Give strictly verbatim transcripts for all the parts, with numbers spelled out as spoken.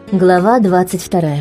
Глава двадцать вторая.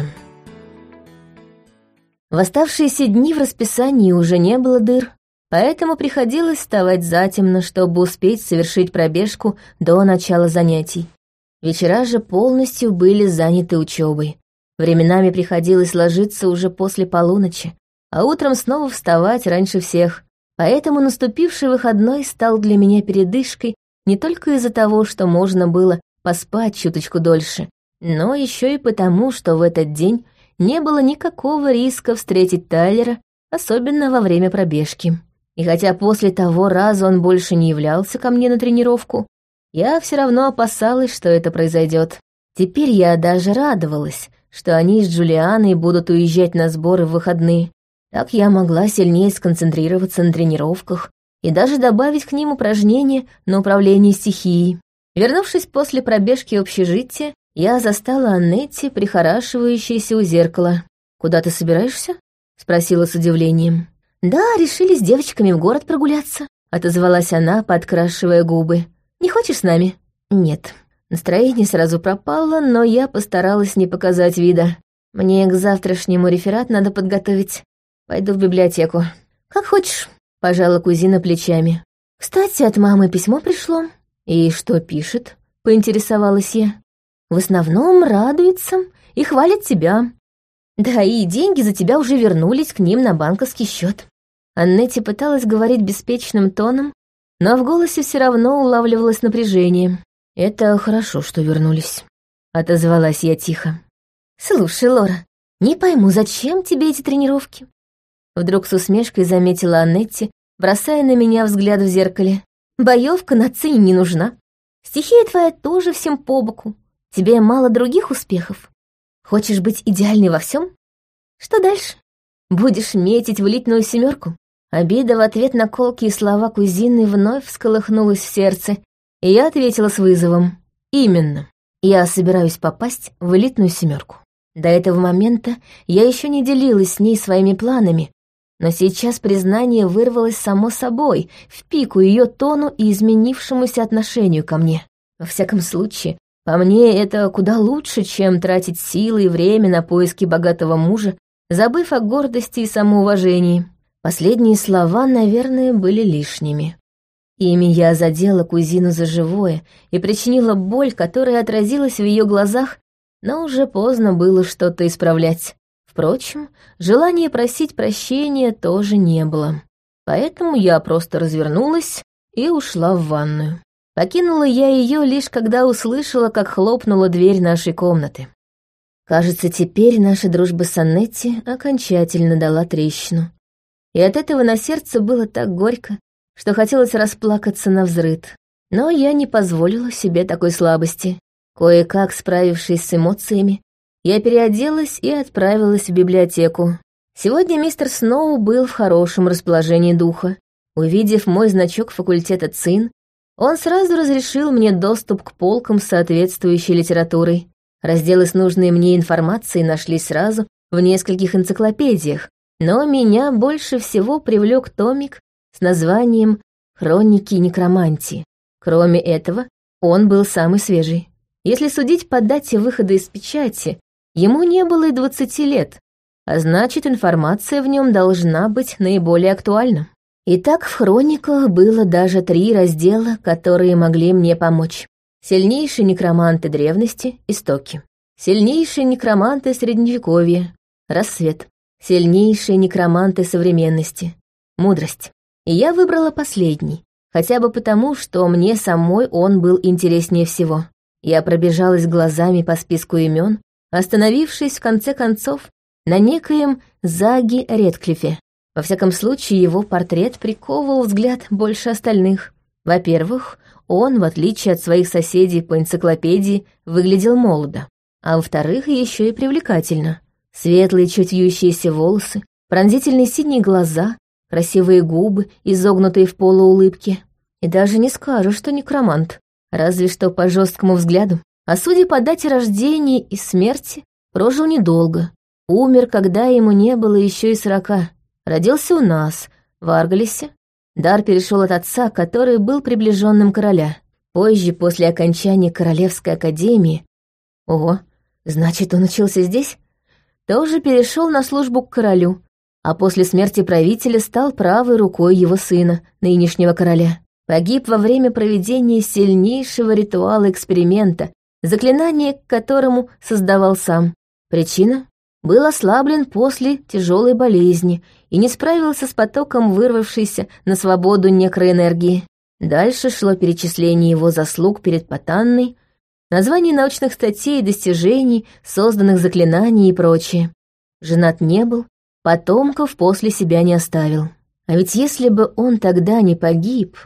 В оставшиеся дни в расписании уже не было дыр, поэтому приходилось вставать затемно, чтобы успеть совершить пробежку до начала занятий. Вечера же полностью были заняты учебой. Временами приходилось ложиться уже после полуночи, а утром снова вставать раньше всех. Поэтому наступивший выходной стал для меня передышкой не только из-за того, что можно было поспать чуточку дольше, но еще и потому, что в этот день не было никакого риска встретить Тайлера, особенно во время пробежки. И хотя после того раза он больше не являлся ко мне на тренировку, я все равно опасалась, что это произойдет. Теперь я даже радовалась, что они с Джулианой будут уезжать на сборы в выходные. Так я могла сильнее сконцентрироваться на тренировках и даже добавить к ним упражнения на управление стихией. Вернувшись после пробежки в общежитие, я застала Аннетти, прихорашивающейся у зеркала. «Куда ты собираешься?» — спросила с удивлением. «Да, решили с девочками в город прогуляться», — отозвалась она, подкрашивая губы. «Не хочешь с нами?» «Нет». Настроение сразу пропало, но я постаралась не показать вида. «Мне к завтрашнему реферат надо подготовить. Пойду в библиотеку». «Как хочешь», — пожала кузина плечами. «Кстати, от мамы письмо пришло». «И что пишет?» — поинтересовалась я. «В основном радуется и хвалит тебя. Да и деньги за тебя уже вернулись к ним на банковский счет». Аннетти пыталась говорить беспечным тоном, но в голосе все равно улавливалось напряжение. «Это хорошо, что вернулись», — отозвалась я тихо. «Слушай, Лора, не пойму, зачем тебе эти тренировки?» Вдруг с усмешкой заметила Аннетти, бросая на меня взгляд в зеркале. «Боевка на сцене не нужна. Стихия твоя тоже всем по боку. Тебе мало других успехов. Хочешь быть идеальной во всем? Что дальше? Будешь метить в элитную семерку?» Обида в ответ на колкие слова кузины вновь всколыхнулась в сердце, и я ответила с вызовом. «Именно. Я собираюсь попасть в элитную семерку». До этого момента я еще не делилась с ней своими планами, но сейчас признание вырвалось само собой, в пику ее тону и изменившемуся отношению ко мне. Во всяком случае, по мне это куда лучше, чем тратить силы и время на поиски богатого мужа, забыв о гордости и самоуважении. Последние слова, наверное, были лишними. Ими я задела кузину за живое и причинила боль, которая отразилась в ее глазах, но уже поздно было что-то исправлять. Впрочем, желания просить прощения тоже не было. Поэтому я просто развернулась и ушла в ванную. Покинула я ее лишь когда услышала, как хлопнула дверь нашей комнаты. Кажется, теперь наша дружба с Аннетти окончательно дала трещину. И от этого на сердце было так горько, что хотелось расплакаться навзрыд. Но я не позволила себе такой слабости. Кое-как справившись с эмоциями, я переоделась и отправилась в библиотеку. Сегодня мистер Сноу был в хорошем расположении духа. Увидев мой значок факультета ЦИН, он сразу разрешил мне доступ к полкам с соответствующей литературой. Разделы с нужной мне информацией нашлись сразу в нескольких энциклопедиях, но меня больше всего привлек томик с названием «Хроники некромантии». Кроме этого, он был самый свежий. Если судить по дате выхода из печати, ему не было и двадцати лет, а значит, информация в нем должна быть наиболее актуальна. Итак, в хрониках было даже три раздела, которые могли мне помочь. Сильнейшие некроманты древности — истоки. Сильнейшие некроманты средневековья — рассвет. Сильнейшие некроманты современности — мудрость. И я выбрала последний, хотя бы потому, что мне самой он был интереснее всего. Я пробежалась глазами по списку имен, остановившись в конце концов на некоем Заге Редклифе. Во всяком случае, его портрет приковывал взгляд больше остальных. Во-первых, он, в отличие от своих соседей по энциклопедии, выглядел молодо. А во-вторых, еще и привлекательно. Светлые, чуть вьющиеся волосы, пронзительные синие глаза, красивые губы, изогнутые в полуулыбке. И даже не скажу, что некромант, разве что по жесткому взгляду. А судя по дате рождения и смерти, прожил недолго. Умер, когда ему не было еще и сорока. Родился у нас, в Аргалисе. Дар перешел от отца, который был приближенным короля. Позже, после окончания Королевской академии... Ого, Значит, он учился здесь? Тоже перешел на службу к королю, а после смерти правителя стал правой рукой его сына, нынешнего короля. Погиб во время проведения сильнейшего ритуала эксперимента, заклинание к которому создавал сам. Причина? Был ослаблен после тяжелой болезни и не справился с потоком вырвавшейся на свободу некроэнергии. Дальше шло перечисление его заслуг перед Потанной, название научных статей и достижений, созданных заклинаний и прочее. Женат не был, потомков после себя не оставил. А ведь если бы он тогда не погиб,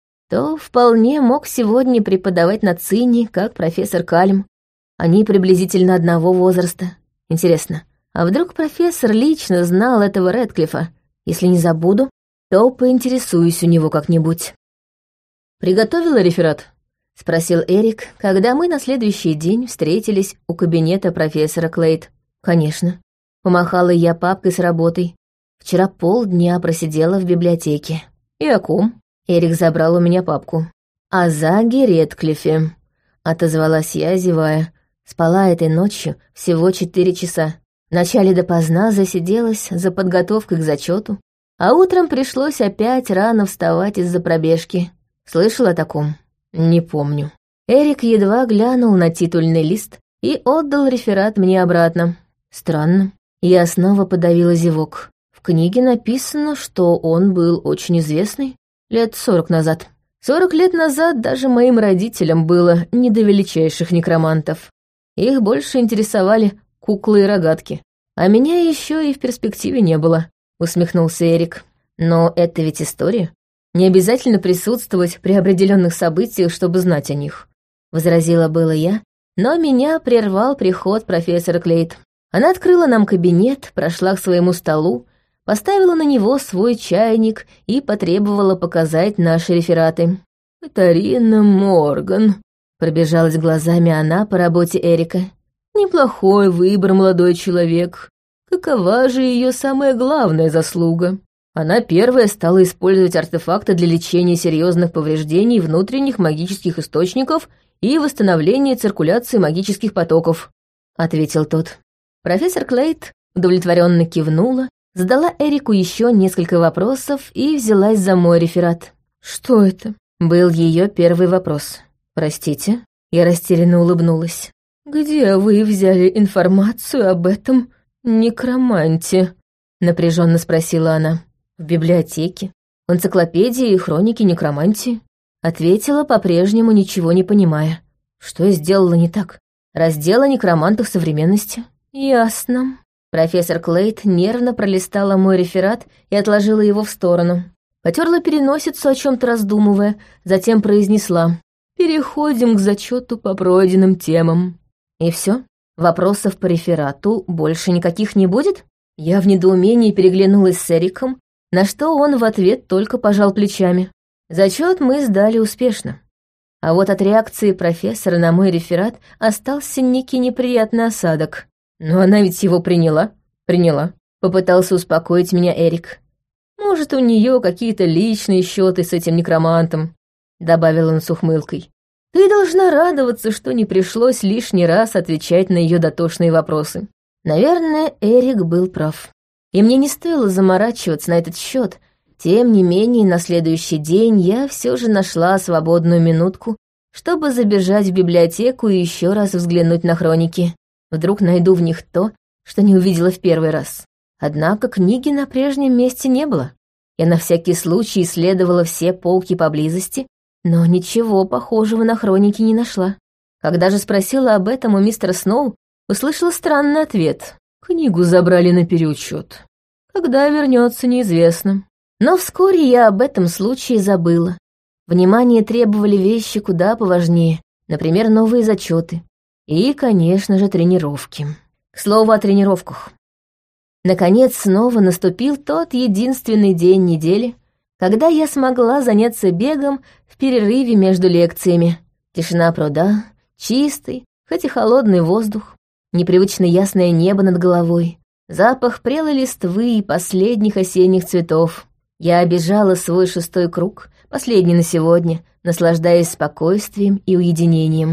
то вполне мог сегодня преподавать на Цине, как профессор Кальм. Они приблизительно одного возраста. Интересно, а вдруг профессор лично знал этого Рэдклиффа? Если не забуду, то поинтересуюсь у него как-нибудь. «Приготовила реферат?» — спросил Эрик, когда мы на следующий день встретились у кабинета профессора Клейд. «Конечно». Помахала я папкой с работой. Вчера полдня просидела в библиотеке. «И о ком?» Эрик забрал у меня папку. «О Заге Рэдклиффе», — отозвалась я, зевая. Спала этой ночью всего четыре часа. Вначале допоздна засиделась за подготовкой к зачету, а утром пришлось опять рано вставать из-за пробежки. Слышал о таком? Не помню. Эрик едва глянул на титульный лист и отдал реферат мне обратно. Странно. Я снова подавила зевок. В книге написано, что он был очень известный лет сорок назад. Сорок лет назад даже моим родителям было не до величайших некромантов. Их больше интересовали куклы и рогатки. А меня еще и в перспективе не было, усмехнулся Эрик. Но это ведь история. Не обязательно присутствовать при определенных событиях, чтобы знать о них. Возразила было я, но меня прервал приход профессора Клейд. Она открыла нам кабинет, прошла к своему столу, поставила на него свой чайник и потребовала показать наши рефераты. «Катарина Морган», — пробежалась глазами она по работе Эрика. «Неплохой выбор, молодой человек. Какова же ее самая главная заслуга? Она первая стала использовать артефакты для лечения серьезных повреждений внутренних магических источников и восстановления циркуляции магических потоков», — ответил тот. Профессор Клейд удовлетворенно кивнула, задала Эрику еще несколько вопросов и взялась за мой реферат. «Что это?» — был ее первый вопрос. «Простите?» — я растерянно улыбнулась. «Где вы взяли информацию об этом некроманте?» — напряженно спросила она. «В библиотеке, в энциклопедии и хронике некромантии», — ответила, по-прежнему ничего не понимая. Что я сделала не так? Раздел о некромантах современности? «Ясно». Профессор Клейд нервно пролистала мой реферат и отложила его в сторону. Потерла переносицу, о чем-то раздумывая, затем произнесла: «Переходим к зачету по пройденным темам». «И все? Вопросов по реферату больше никаких не будет?» Я в недоумении переглянулась с Эриком, на что он в ответ только пожал плечами. Зачет мы сдали успешно. А вот от реакции профессора на мой реферат остался некий неприятный осадок. «Но она ведь его приняла?» «Приняла», — попытался успокоить меня Эрик. «Может, у нее какие-то личные счеты с этим некромантом», — добавил он с ухмылкой. «Ты должна радоваться, что не пришлось лишний раз отвечать на ее дотошные вопросы». Наверное, Эрик был прав. И мне не стоило заморачиваться на этот счет. Тем не менее, на следующий день я все же нашла свободную минутку, чтобы забежать в библиотеку и еще раз взглянуть на хроники. Вдруг найду в них то, что не увидела в первый раз. Однако книги на прежнем месте не было. Я на всякий случай исследовала все полки поблизости, но ничего похожего на хроники не нашла. Когда же спросила об этом у мистера Сноу, услышала странный ответ. Книгу забрали на переучет. Когда вернется, неизвестно. Но вскоре я об этом случае забыла. Внимание требовали вещи куда поважнее, например, новые зачеты. И, конечно же, тренировки. К слову о тренировках. Наконец, снова наступил тот единственный день недели, когда я смогла заняться бегом в перерыве между лекциями. Тишина пруда, чистый, хоть и холодный воздух, непривычно ясное небо над головой, запах прелой листвы и последних осенних цветов. Я обежала свой шестой круг, последний на сегодня, наслаждаясь спокойствием и уединением.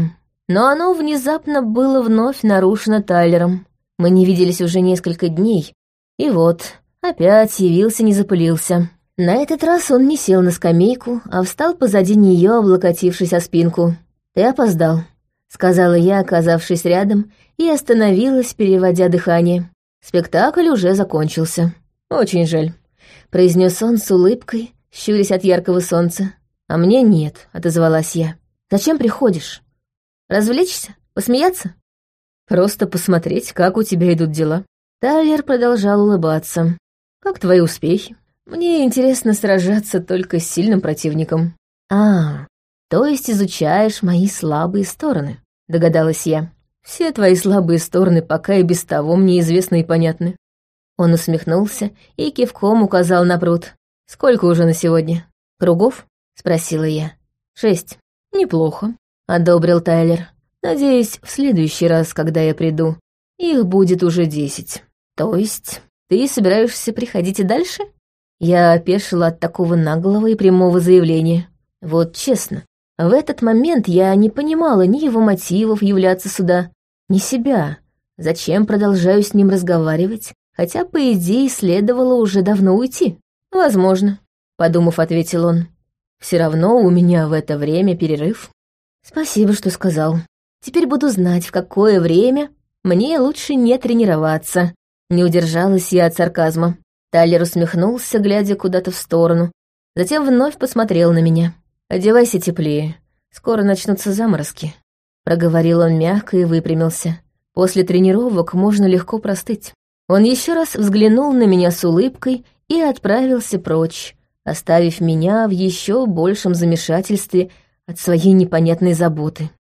Но оно внезапно было вновь нарушено Тайлером. Мы не виделись уже несколько дней, и вот, опять явился, не запылился. На этот раз он не сел на скамейку, а встал позади нее, облокотившись о спинку. «Ты опоздал», — сказала я, оказавшись рядом, и остановилась, переводя дыхание. Спектакль уже закончился. «Очень жаль», — произнес он с улыбкой, щурясь от яркого солнца. «А мне нет», — отозвалась я. «Зачем приходишь? Развлечься? Посмеяться?» «Просто посмотреть, как у тебя идут дела». Тайлер продолжал улыбаться. «Как твои успехи? Мне интересно сражаться только с сильным противником». «А, то есть изучаешь мои слабые стороны», — догадалась я. «Все твои слабые стороны пока и без того мне известны и понятны». Он усмехнулся и кивком указал на пруд. «Сколько уже на сегодня?» «Кругов?» — спросила я. «Шесть». «Неплохо», — одобрил Тайлер. «Надеюсь, в следующий раз, когда я приду, их будет уже десять». «То есть ты собираешься приходить и дальше?» Я опешила от такого наглого и прямого заявления. Вот честно, в этот момент я не понимала ни его мотивов являться сюда, ни себя. Зачем продолжаю с ним разговаривать, хотя, по идее, следовало уже давно уйти? «Возможно», — подумав, ответил он. «Все равно у меня в это время перерыв». «Спасибо, что сказал. Теперь буду знать, в какое время мне лучше не тренироваться». Не удержалась я от сарказма. Тайлер усмехнулся, глядя куда-то в сторону. Затем вновь посмотрел на меня. «Одевайся теплее. Скоро начнутся заморозки», — проговорил он мягко и выпрямился. «После тренировок можно легко простыть». Он еще раз взглянул на меня с улыбкой и отправился прочь, оставив меня в еще большем замешательстве от своей непонятной заботы.